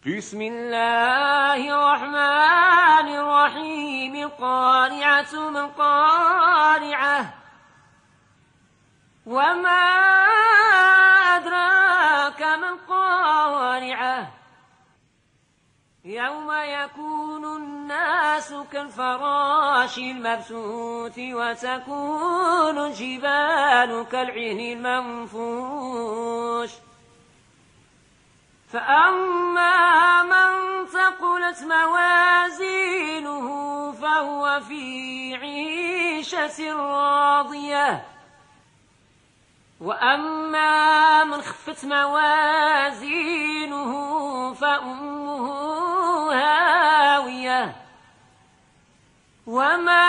بسم الله الرحمن الرحيم. القارعة ما القارعة وما أدراك ما القارعة يوم يكون الناس كالفراش المبثوث وتكون الجبال كالعهن المنفوش فأما من ثقلت موازينه فهو في عيشة راضية وأما من خفت موازينه فأمه هاوية وما